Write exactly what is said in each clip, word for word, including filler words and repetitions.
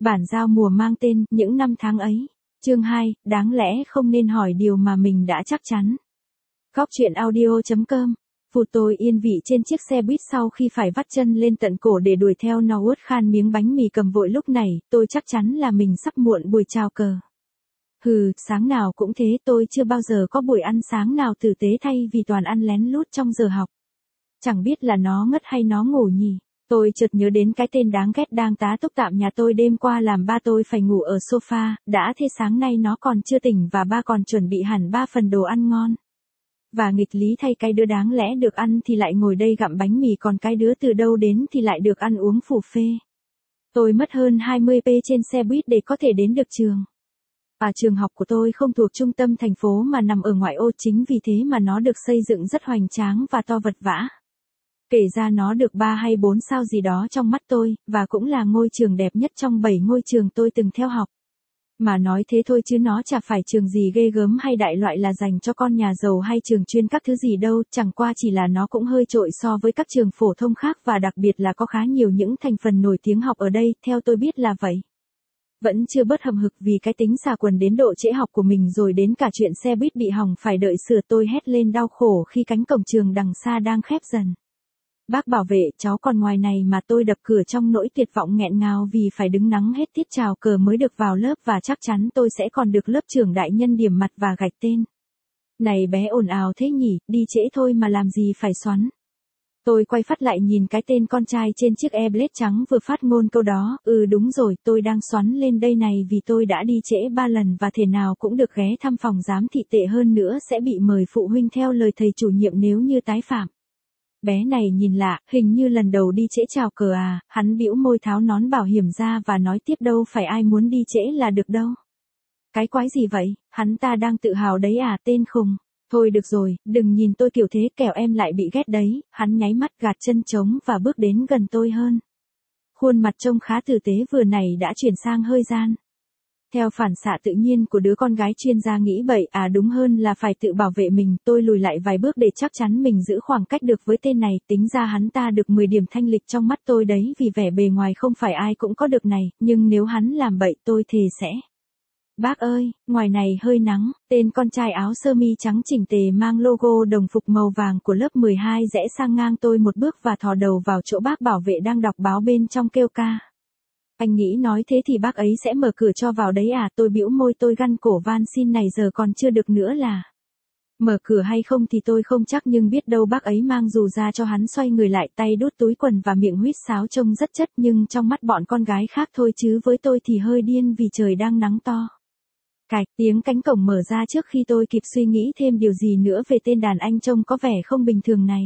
Bản giao mùa mang tên Những năm tháng ấy. Chương hai, đáng lẽ không nên hỏi điều mà mình đã chắc chắn. Góc truyện audio chấm com. Phụt tôi yên vị trên chiếc xe buýt sau khi phải vắt chân lên tận cổ để đuổi theo nó uất khan miếng bánh mì cầm vội lúc này, tôi chắc chắn là mình sắp muộn buổi chào cờ. Hừ, sáng nào cũng thế, tôi chưa bao giờ có buổi ăn sáng nào tử tế thay vì toàn ăn lén lút trong giờ học. Chẳng biết là nó ngất hay nó ngủ nhỉ. Tôi chợt nhớ đến cái tên đáng ghét đang tá túc tạm nhà tôi đêm qua làm ba tôi phải ngủ ở sofa, đã thế sáng nay nó còn chưa tỉnh và ba còn chuẩn bị hẳn ba phần đồ ăn ngon. Và nghịch lý thay, cái đứa đáng lẽ được ăn thì lại ngồi đây gặm bánh mì, còn cái đứa từ đâu đến thì lại được ăn uống phủ phê. Tôi mất hơn hai mươi phút trên xe buýt để có thể đến được trường. Và trường học của tôi không thuộc trung tâm thành phố mà nằm ở ngoại ô, chính vì thế mà nó được xây dựng rất hoành tráng và to vật vã. Kể ra nó được ba hay bốn sao gì đó trong mắt tôi, và cũng là ngôi trường đẹp nhất trong bảy ngôi trường tôi từng theo học. Mà nói thế thôi chứ nó chả phải trường gì ghê gớm hay đại loại là dành cho con nhà giàu hay trường chuyên các thứ gì đâu, chẳng qua chỉ là nó cũng hơi trội so với các trường phổ thông khác, và đặc biệt là có khá nhiều những thành phần nổi tiếng học ở đây, theo tôi biết là vậy. Vẫn chưa bớt hậm hực vì cái tính xà quần đến độ trễ học của mình, rồi đến cả chuyện xe buýt bị hỏng phải đợi sửa, tôi hét lên đau khổ khi cánh cổng trường đằng xa đang khép dần. Bác bảo vệ, cháu còn ngoài này mà. Tôi đập cửa trong nỗi tuyệt vọng nghẹn ngào vì phải đứng nắng hết tiết chào cờ mới được vào lớp, và chắc chắn tôi sẽ còn được lớp trưởng đại nhân điểm mặt và gạch tên. Này bé ồn ào thế nhỉ, đi trễ thôi mà làm gì phải xoắn. Tôi quay phát lại nhìn cái tên con trai trên chiếc e-blade trắng vừa phát ngôn câu đó. Ừ đúng rồi, tôi đang xoắn lên đây này vì tôi đã đi trễ ba lần và thể nào cũng được ghé thăm phòng giám thị, tệ hơn nữa sẽ bị mời phụ huynh theo lời thầy chủ nhiệm nếu như tái phạm. Bé này nhìn lạ, hình như lần đầu đi trễ chào cờ à. Hắn bĩu môi tháo nón bảo hiểm ra và nói tiếp, đâu phải ai muốn đi trễ là được đâu. Cái quái gì vậy, hắn ta đang tự hào đấy à, tên khùng. Thôi được rồi, đừng nhìn tôi kiểu thế kẻo em lại bị ghét đấy. Hắn nháy mắt gạt chân trống và bước đến gần tôi hơn. Khuôn mặt trông khá tử tế vừa này đã chuyển sang hơi gian. Theo phản xạ tự nhiên của đứa con gái chuyên gia nghĩ bậy, à đúng hơn là phải tự bảo vệ mình, tôi lùi lại vài bước để chắc chắn mình giữ khoảng cách được với tên này. Tính ra hắn ta được mười điểm thanh lịch trong mắt tôi đấy, vì vẻ bề ngoài không phải ai cũng có được này, nhưng nếu hắn làm bậy tôi thề sẽ. Bác ơi, ngoài này hơi nắng. Tên con trai áo sơ mi trắng chỉnh tề mang logo đồng phục màu vàng của lớp mười hai rẽ sang ngang tôi một bước và thò đầu vào chỗ bác bảo vệ đang đọc báo bên trong kêu ca. Anh nghĩ nói thế thì bác ấy sẽ mở cửa cho vào đấy à? Tôi bĩu môi, tôi gằn cổ van xin này giờ còn chưa được nữa là. Mở cửa hay không thì tôi không chắc, nhưng biết đâu bác ấy mang dù ra cho. Hắn xoay người lại, tay đút túi quần và miệng huýt sáo trông rất chất, nhưng trong mắt bọn con gái khác thôi, chứ với tôi thì hơi điên vì trời đang nắng to. Cạch, tiếng cánh cổng mở ra trước khi tôi kịp suy nghĩ thêm điều gì nữa về tên đàn anh trông có vẻ không bình thường này.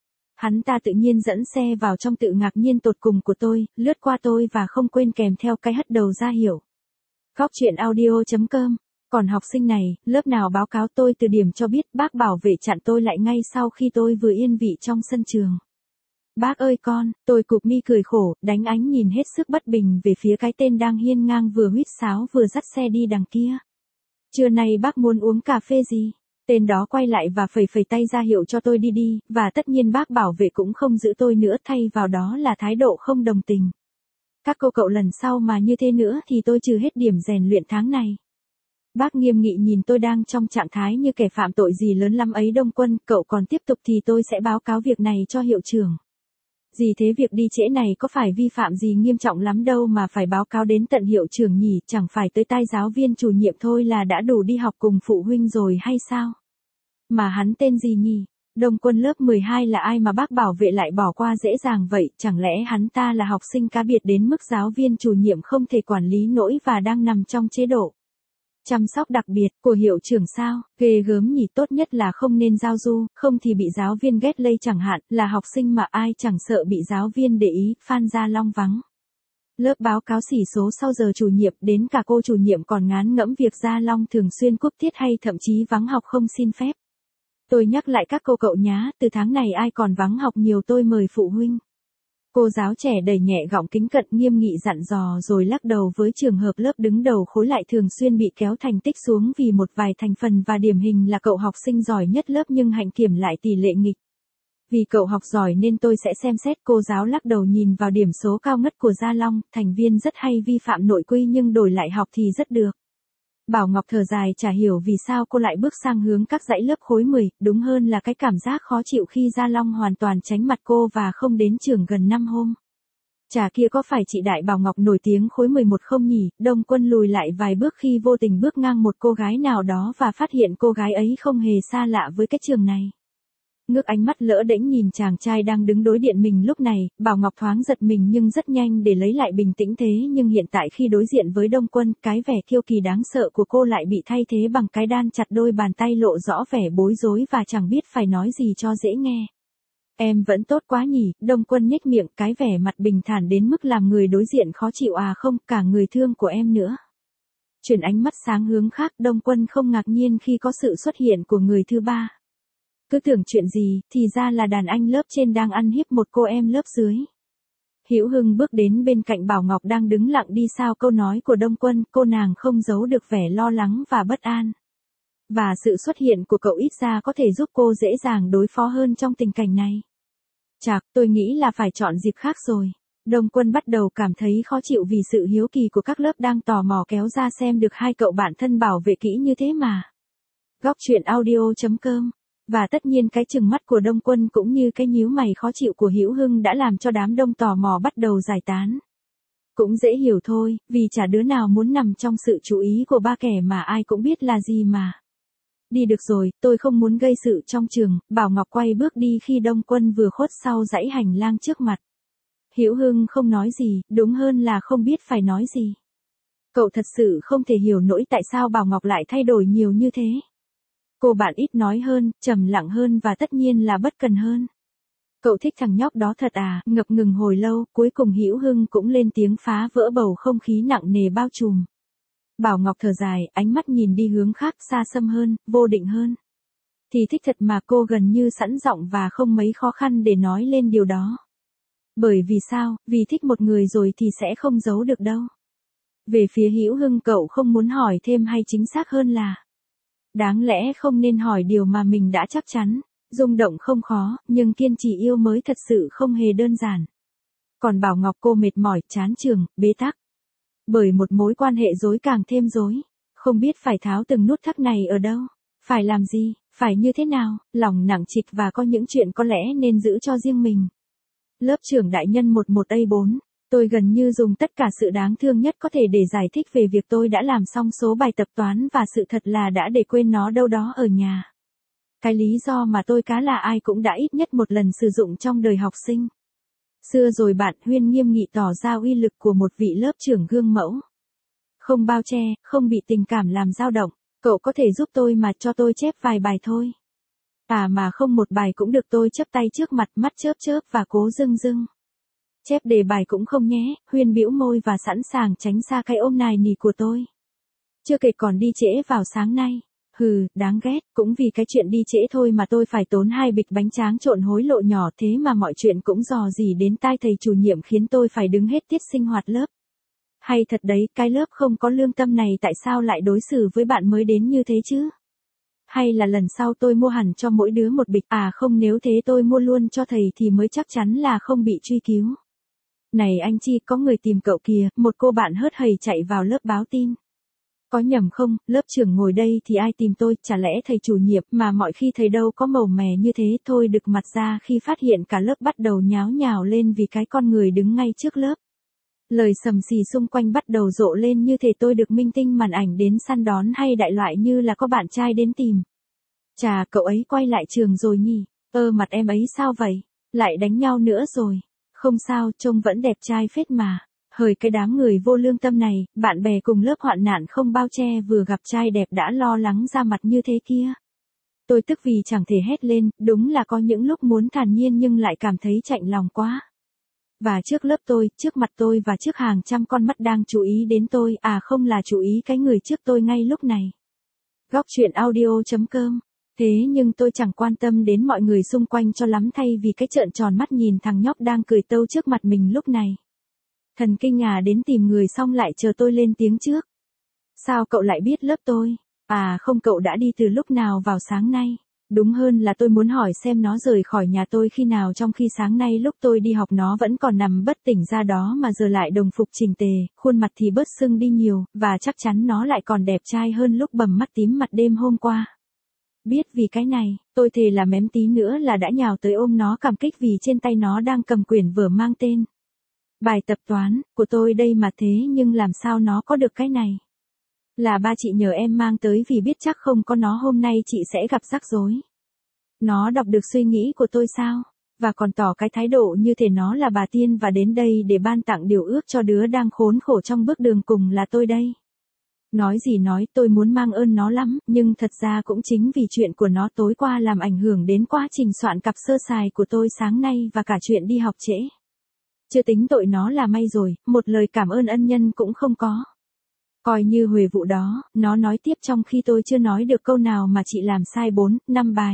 Hắn ta tự nhiên dẫn xe vào trong, tự ngạc nhiên tột cùng của tôi, lướt qua tôi và không quên kèm theo cái hất đầu ra hiệu. Góc truyện audio chấm com. Còn học sinh này, lớp nào báo cáo tôi từ điểm cho biết. Bác bảo vệ chặn tôi lại ngay sau khi tôi vừa yên vị trong sân trường. Bác ơi con, tôi cụp mi cười khổ, đánh ánh nhìn hết sức bất bình về phía cái tên đang hiên ngang vừa huýt sáo vừa dắt xe đi đằng kia. Trưa nay bác muốn uống cà phê gì? Tên đó quay lại và phẩy phẩy tay ra hiệu cho tôi đi đi, và tất nhiên bác bảo vệ cũng không giữ tôi nữa, thay vào đó là thái độ không đồng tình. Các cô cậu lần sau mà như thế nữa thì tôi trừ hết điểm rèn luyện tháng này. Bác nghiêm nghị nhìn tôi đang trong trạng thái như kẻ phạm tội gì lớn lắm ấy. Đông Quân, cậu còn tiếp tục thì tôi sẽ báo cáo việc này cho hiệu trưởng. Gì thế, việc đi trễ này có phải vi phạm gì nghiêm trọng lắm đâu mà phải báo cáo đến tận hiệu trưởng nhỉ, chẳng phải tới tai giáo viên chủ nhiệm thôi là đã đủ đi học cùng phụ huynh rồi hay sao? Mà hắn tên gì nhỉ? Đông Quân lớp mười hai là ai mà bác bảo vệ lại bỏ qua dễ dàng vậy? Chẳng lẽ hắn ta là học sinh cá biệt đến mức giáo viên chủ nhiệm không thể quản lý nổi và đang nằm trong chế độ chăm sóc đặc biệt của hiệu trưởng sao? Ghê gớm nhỉ. Tốt nhất là không nên giao du, không thì bị giáo viên ghét lây chẳng hạn. Là học sinh mà ai chẳng sợ bị giáo viên để ý. Phan Gia Long vắng lớp báo cáo xỉ số sau giờ chủ nhiệm, đến cả cô chủ nhiệm còn ngán ngẫm việc Gia Long thường xuyên cúp tiết hay thậm chí vắng học không xin phép. Tôi nhắc lại các cô cậu nhá, từ tháng này ai còn vắng học nhiều tôi mời phụ huynh. Cô giáo trẻ đẩy nhẹ gọng kính cận, nghiêm nghị dặn dò rồi lắc đầu với trường hợp lớp đứng đầu khối lại thường xuyên bị kéo thành tích xuống vì một vài thành phần và điển hình là cậu học sinh giỏi nhất lớp nhưng hạnh kiểm lại tỷ lệ nghịch. Vì cậu học giỏi nên tôi sẽ xem xét. Cô giáo lắc đầu nhìn vào điểm số cao ngất của Gia Long, thành viên rất hay vi phạm nội quy nhưng đổi lại học thì rất được. Bảo Ngọc thở dài chả hiểu vì sao cô lại bước sang hướng các dãy lớp khối mười, đúng hơn là cái cảm giác khó chịu khi Gia Long hoàn toàn tránh mặt cô và không đến trường gần năm hôm. Chả kia có phải chị Đại Bảo Ngọc nổi tiếng khối mười một không nhỉ? Đông Quân lùi lại vài bước khi vô tình bước ngang một cô gái nào đó và phát hiện cô gái ấy không hề xa lạ với cái trường này. Ngước ánh mắt lỡ đễnh nhìn chàng trai đang đứng đối diện mình lúc này, Bảo Ngọc thoáng giật mình nhưng rất nhanh để lấy lại bình tĩnh thế nhưng hiện tại khi đối diện với Đông Quân, cái vẻ kiêu kỳ đáng sợ của cô lại bị thay thế bằng cái đan chặt đôi bàn tay lộ rõ vẻ bối rối và chẳng biết phải nói gì cho dễ nghe. Em vẫn tốt quá nhỉ, Đông Quân nhếch miệng, cái vẻ mặt bình thản đến mức làm người đối diện khó chịu à không, cả người thương của em nữa. Chuyển ánh mắt sáng hướng khác, Đông Quân không ngạc nhiên khi có sự xuất hiện của người thứ ba. Cứ tưởng chuyện gì, thì ra là đàn anh lớp trên đang ăn hiếp một cô em lớp dưới. Hữu Hưng bước đến bên cạnh Bảo Ngọc đang đứng lặng đi sau câu nói của Đông Quân, cô nàng không giấu được vẻ lo lắng và bất an. Và sự xuất hiện của cậu ít ra có thể giúp cô dễ dàng đối phó hơn trong tình cảnh này. Chạc, tôi nghĩ là phải chọn dịp khác rồi. Đông Quân bắt đầu cảm thấy khó chịu vì sự hiếu kỳ của các lớp đang tò mò kéo ra xem được hai cậu bạn thân bảo vệ kỹ như thế mà. Góc truyện audio chấm com. Và tất nhiên cái trừng mắt của Đông Quân cũng như cái nhíu mày khó chịu của Hữu Hưng đã làm cho đám đông tò mò bắt đầu giải tán. Cũng dễ hiểu thôi, vì chả đứa nào muốn nằm trong sự chú ý của ba kẻ mà ai cũng biết là gì mà. Đi được rồi, tôi không muốn gây sự trong trường. Bảo Ngọc quay bước đi khi Đông Quân vừa khuất sau dãy hành lang trước mặt. Hữu Hưng không nói gì, đúng hơn là không biết phải nói gì. Cậu thật sự không thể hiểu nổi tại sao Bảo Ngọc lại thay đổi nhiều như thế. Cô bạn ít nói hơn, trầm lặng hơn và tất nhiên là bất cần hơn. Cậu thích thằng nhóc đó thật à? Ngập ngừng hồi lâu, cuối cùng Hữu Hưng cũng lên tiếng phá vỡ bầu không khí nặng nề bao trùm. Bảo Ngọc thở dài, ánh mắt nhìn đi hướng khác, xa xăm hơn, vô định hơn. Thì thích thật mà, cô gần như sẵn giọng và không mấy khó khăn để nói lên điều đó. Bởi vì sao? Vì thích một người rồi thì sẽ không giấu được đâu. Về phía Hữu Hưng, cậu không muốn hỏi thêm hay chính xác hơn là đáng lẽ không nên hỏi điều mà mình đã chắc chắn. Rung động không khó, nhưng kiên trì yêu mới thật sự không hề đơn giản. Còn Bảo Ngọc, cô mệt mỏi, chán trường, bế tắc. Bởi một mối quan hệ rối càng thêm rối. Không biết phải tháo từng nút thắt này ở đâu. Phải làm gì, phải như thế nào, lòng nặng trịch và có những chuyện có lẽ nên giữ cho riêng mình. Lớp trưởng đại nhân một một A bốn. Tôi gần như dùng tất cả sự đáng thương nhất có thể để giải thích về việc tôi đã làm xong số bài tập toán và sự thật là đã để quên nó đâu đó ở nhà. Cái lý do mà tôi cá là ai cũng đã ít nhất một lần sử dụng trong đời học sinh. Xưa rồi bạn, Huyên nghiêm nghị tỏ ra uy lực của một vị lớp trưởng gương mẫu. Không bao che, không bị tình cảm làm dao động, cậu có thể giúp tôi mà cho tôi chép vài bài thôi. À mà không, một bài cũng được, tôi chớp tay trước mặt, mắt chớp chớp và cố dưng dưng. Chép đề bài cũng không nhé, Huyên bĩu môi và sẵn sàng tránh xa cái ôm nài nỉ của tôi. Chưa kể còn đi trễ vào sáng nay. Hừ, đáng ghét, cũng vì cái chuyện đi trễ thôi mà tôi phải tốn hai bịch bánh tráng trộn hối lộ nhỏ, thế mà mọi chuyện cũng dò dỉ đến tai thầy chủ nhiệm khiến tôi phải đứng hết tiết sinh hoạt lớp. Hay thật đấy, cái lớp không có lương tâm này tại sao lại đối xử với bạn mới đến như thế chứ? Hay là lần sau tôi mua hẳn cho mỗi đứa một bịch, à không, nếu thế tôi mua luôn cho thầy thì mới chắc chắn là không bị truy cứu. Này anh Chi, có người tìm cậu kìa, một cô bạn hớt hầy chạy vào lớp báo tin. Có nhầm không, lớp trưởng ngồi đây thì ai tìm tôi, chả lẽ thầy chủ nhiệm, mà mọi khi thầy đâu có màu mè như thế. Thôi đực mặt ra khi phát hiện cả lớp bắt đầu nháo nhào lên vì cái con người đứng ngay trước lớp. Lời sầm xì xung quanh bắt đầu rộ lên như thể tôi được minh tinh màn ảnh đến săn đón hay đại loại như là có bạn trai đến tìm. Chà, cậu ấy quay lại trường rồi nhỉ? Ơ mặt em ấy sao vậy? Lại đánh nhau nữa rồi. Không sao, trông vẫn đẹp trai phết mà. Hời cái đám người vô lương tâm này, bạn bè cùng lớp hoạn nạn không bao che vừa gặp trai đẹp đã lo lắng ra mặt như thế kia. Tôi tức vì chẳng thể hét lên, đúng là có những lúc muốn thản nhiên nhưng lại cảm thấy chạnh lòng quá. Và trước lớp tôi, trước mặt tôi và trước hàng trăm con mắt đang chú ý đến tôi, à không, là chú ý cái người trước tôi ngay lúc này. Góc truyện audio chấm com. Thế nhưng tôi chẳng quan tâm đến mọi người xung quanh cho lắm thay vì cái trợn tròn mắt nhìn thằng nhóc đang cười tâu trước mặt mình lúc này. Thần kinh à, đến tìm người xong lại chờ tôi lên tiếng trước. Sao cậu lại biết lớp tôi? À không, cậu đã đi từ lúc nào vào sáng nay? Đúng hơn là tôi muốn hỏi xem nó rời khỏi nhà tôi khi nào, trong khi sáng nay lúc tôi đi học nó vẫn còn nằm bất tỉnh ra đó mà giờ lại đồng phục chỉnh tề, khuôn mặt thì bớt sưng đi nhiều, và chắc chắn nó lại còn đẹp trai hơn lúc bầm mắt tím mặt đêm hôm qua. Biết vì cái này, tôi thề là mém tí nữa là đã nhào tới ôm nó cảm kích vì trên tay nó đang cầm quyển vở mang tên Bài tập toán của tôi đây mà, thế nhưng làm sao nó có được cái này? Là ba chị nhờ em mang tới vì biết chắc không có nó hôm nay chị sẽ gặp rắc rối. Nó đọc được suy nghĩ của tôi sao? Và còn tỏ cái thái độ như thể nó là bà tiên và đến đây để ban tặng điều ước cho đứa đang khốn khổ trong bước đường cùng là tôi đây. Nói gì nói, tôi muốn mang ơn nó lắm, nhưng thật ra cũng chính vì chuyện của nó tối qua làm ảnh hưởng đến quá trình soạn cặp sơ sài của tôi sáng nay và cả chuyện đi học trễ. Chưa tính tội nó là may rồi, một lời cảm ơn ân nhân cũng không có. Coi như huề vụ đó, nó nói tiếp trong khi tôi chưa nói được câu nào mà chị làm sai bốn, năm bài.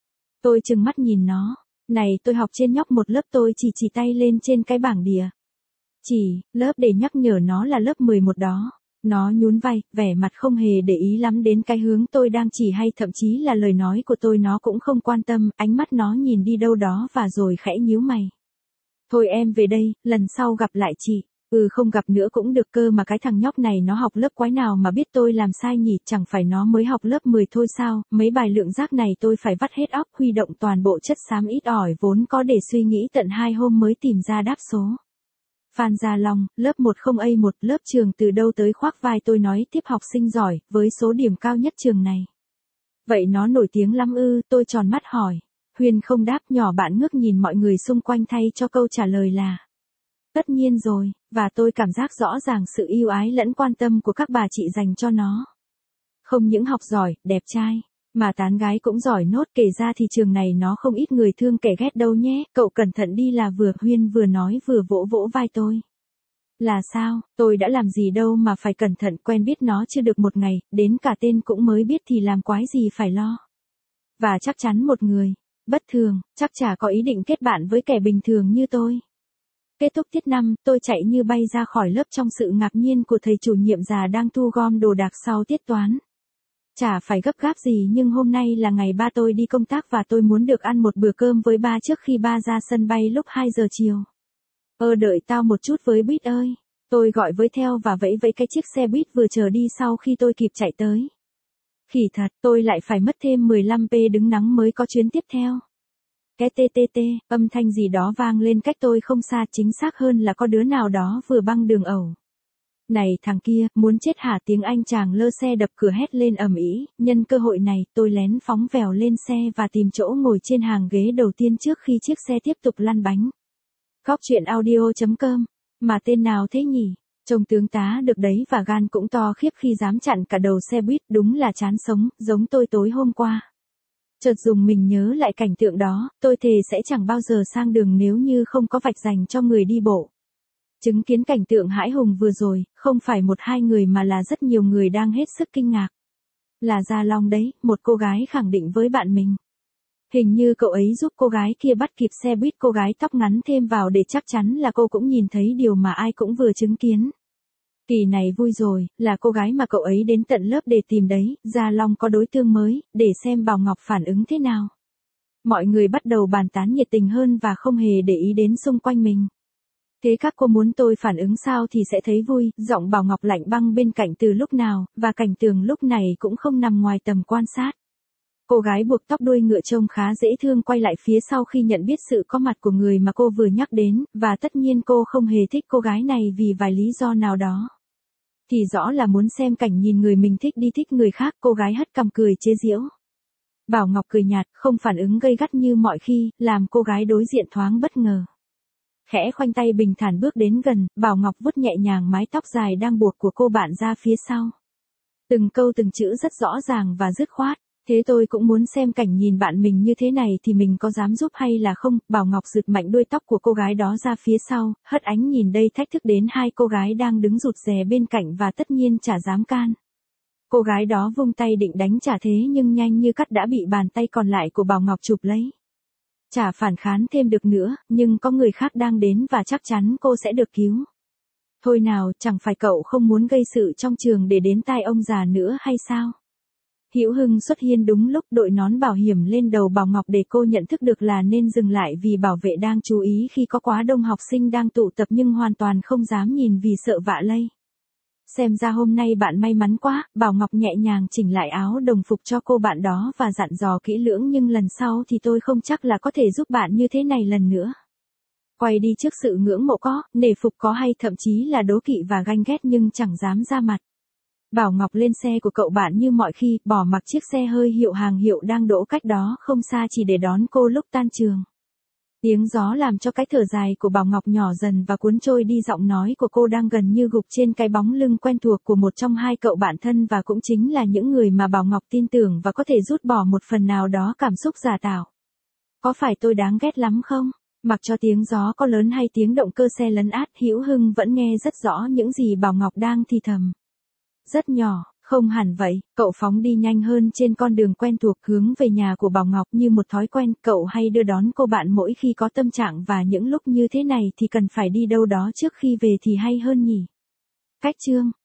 Tôi trừng mắt nhìn nó. Này, tôi học trên nhóc một lớp, tôi chỉ chỉ tay lên trên cái bảng đìa. Chỉ, lớp để nhắc nhở nó là lớp mười một đó. Nó nhún vai, vẻ mặt không hề để ý lắm đến cái hướng tôi đang chỉ hay thậm chí là lời nói của tôi nó cũng không quan tâm, ánh mắt nó nhìn đi đâu đó và rồi khẽ nhíu mày. Thôi em về đây, lần sau gặp lại chị. Ừ không gặp nữa cũng được cơ mà, cái thằng nhóc này nó học lớp quái nào mà biết tôi làm sai nhỉ, chẳng phải nó mới học lớp mười thôi sao, mấy bài lượng giác này tôi phải vắt hết óc huy động toàn bộ chất xám ít ỏi vốn có để suy nghĩ tận hai hôm mới tìm ra đáp số. Phan Gia Long, lớp một không A một, lớp trường từ đâu tới, khoác vai tôi nói tiếp, học sinh giỏi, với số điểm cao nhất trường này. Vậy nó nổi tiếng lắm ư? Tôi tròn mắt hỏi. Huyền không đáp, nhỏ bạn ngước nhìn mọi người xung quanh thay cho câu trả lời là tất nhiên rồi, và tôi cảm giác rõ ràng sự yêu ái lẫn quan tâm của các bà chị dành cho nó. Không những học giỏi, đẹp trai, mà tán gái cũng giỏi nốt, kể ra thì trường này nó không ít người thương kẻ ghét đâu nhé, cậu cẩn thận đi là vừa. Huyên vừa nói vừa vỗ vỗ vai tôi. Là sao, tôi đã làm gì đâu mà phải cẩn thận, quen biết nó chưa được một ngày, đến cả tên cũng mới biết thì làm quái gì phải lo. Và chắc chắn một người bất thường, chắc chả có ý định kết bạn với kẻ bình thường như tôi. Kết thúc tiết năm, tôi chạy như bay ra khỏi lớp trong sự ngạc nhiên của thầy chủ nhiệm già đang thu gom đồ đạc sau tiết toán. Chả phải gấp gáp gì nhưng hôm nay là ngày ba tôi đi công tác và tôi muốn được ăn một bữa cơm với ba trước khi ba ra sân bay lúc hai giờ chiều. Ơ đợi tao một chút với Buýt ơi. Tôi gọi với theo và vẫy vẫy cái chiếc xe buýt vừa chờ đi sau khi tôi kịp chạy tới. Khỉ thật, tôi lại phải mất thêm mười lăm phút đứng nắng mới có chuyến tiếp theo. Cái tê tê tê, âm thanh gì đó vang lên cách tôi không xa, chính xác hơn là có đứa nào đó vừa băng đường ẩu. Này thằng kia, muốn chết hả? Tiếng anh chàng lơ xe đập cửa hét lên ầm ĩ. Nhân cơ hội này, tôi lén phóng vèo lên xe và tìm chỗ ngồi trên hàng ghế đầu tiên trước khi chiếc xe tiếp tục lăn bánh. Góc truyện audio chấm com, mà tên nào thế nhỉ? Trông tướng tá được đấy và gan cũng to khiếp khi dám chặn cả đầu xe buýt, đúng là chán sống, giống tôi tối hôm qua. Chợt dùng mình nhớ lại cảnh tượng đó, tôi thề sẽ chẳng bao giờ sang đường nếu như không có vạch dành cho người đi bộ. Chứng kiến cảnh tượng hãi hùng vừa rồi, không phải một hai người mà là rất nhiều người đang hết sức kinh ngạc. Là Gia Long đấy, một cô gái khẳng định với bạn mình. Hình như cậu ấy giúp cô gái kia bắt kịp xe buýt, cô gái tóc ngắn thêm vào để chắc chắn là cô cũng nhìn thấy điều mà ai cũng vừa chứng kiến. Kỳ này vui rồi, là cô gái mà cậu ấy đến tận lớp để tìm đấy, Gia Long có đối tượng mới, để xem Bảo Ngọc phản ứng thế nào. Mọi người bắt đầu bàn tán nhiệt tình hơn và không hề để ý đến xung quanh mình. Thế các cô muốn tôi phản ứng sao thì sẽ thấy vui, giọng Bảo Ngọc lạnh băng bên cạnh từ lúc nào, và cảnh tường lúc này cũng không nằm ngoài tầm quan sát. Cô gái buộc tóc đuôi ngựa trông khá dễ thương quay lại phía sau khi nhận biết sự có mặt của người mà cô vừa nhắc đến, và tất nhiên cô không hề thích cô gái này vì vài lý do nào đó. Thì rõ là muốn xem cảnh nhìn người mình thích đi thích người khác, cô gái hất cằm cười chế giễu. Bảo Ngọc cười nhạt, không phản ứng gay gắt như mọi khi, làm cô gái đối diện thoáng bất ngờ. Khẽ khoanh tay bình thản bước đến gần, Bảo Ngọc vuốt nhẹ nhàng mái tóc dài đang buộc của cô bạn ra phía sau. Từng câu từng chữ rất rõ ràng và dứt khoát. Thế tôi cũng muốn xem cảnh nhìn bạn mình như thế này thì mình có dám giúp hay là không. Bảo Ngọc giật mạnh đuôi tóc của cô gái đó ra phía sau, hất ánh nhìn đây thách thức đến hai cô gái đang đứng rụt rè bên cạnh và tất nhiên chả dám can. Cô gái đó vung tay định đánh trả thế nhưng nhanh như cắt đã bị bàn tay còn lại của Bảo Ngọc chụp lấy. Chả phản kháng thêm được nữa, nhưng có người khác đang đến và chắc chắn cô sẽ được cứu. Thôi nào, chẳng phải cậu không muốn gây sự trong trường để đến tai ông già nữa hay sao? Hữu Hưng xuất hiện đúng lúc, đội nón bảo hiểm lên đầu Bảo Ngọc để cô nhận thức được là nên dừng lại vì bảo vệ đang chú ý khi có quá đông học sinh đang tụ tập nhưng hoàn toàn không dám nhìn vì sợ vạ lây. Xem ra hôm nay bạn may mắn quá, Bảo Ngọc nhẹ nhàng chỉnh lại áo đồng phục cho cô bạn đó và dặn dò kỹ lưỡng, nhưng lần sau thì tôi không chắc là có thể giúp bạn như thế này lần nữa. Quay đi trước sự ngưỡng mộ có, nể phục có hay thậm chí là đố kỵ và ganh ghét nhưng chẳng dám ra mặt. Bảo Ngọc lên xe của cậu bạn như mọi khi, bỏ mặc chiếc xe hơi hiệu hàng hiệu đang đỗ cách đó không xa chỉ để đón cô lúc tan trường. Tiếng gió làm cho cái thở dài của Bảo Ngọc nhỏ dần và cuốn trôi đi giọng nói của cô đang gần như gục trên cái bóng lưng quen thuộc của một trong hai cậu bạn thân và cũng chính là những người mà Bảo Ngọc tin tưởng và có thể rút bỏ một phần nào đó cảm xúc giả tạo. Có phải tôi đáng ghét lắm không? Mặc cho tiếng gió có lớn hay tiếng động cơ xe lấn át, Hữu Hưng vẫn nghe rất rõ những gì Bảo Ngọc đang thì thầm. Rất nhỏ, không hẳn vậy, cậu phóng đi nhanh hơn trên con đường quen thuộc hướng về nhà của Bảo Ngọc như một thói quen, cậu hay đưa đón cô bạn mỗi khi có tâm trạng và những lúc như thế này thì cần phải đi đâu đó trước khi về thì hay hơn nhỉ. Cách chương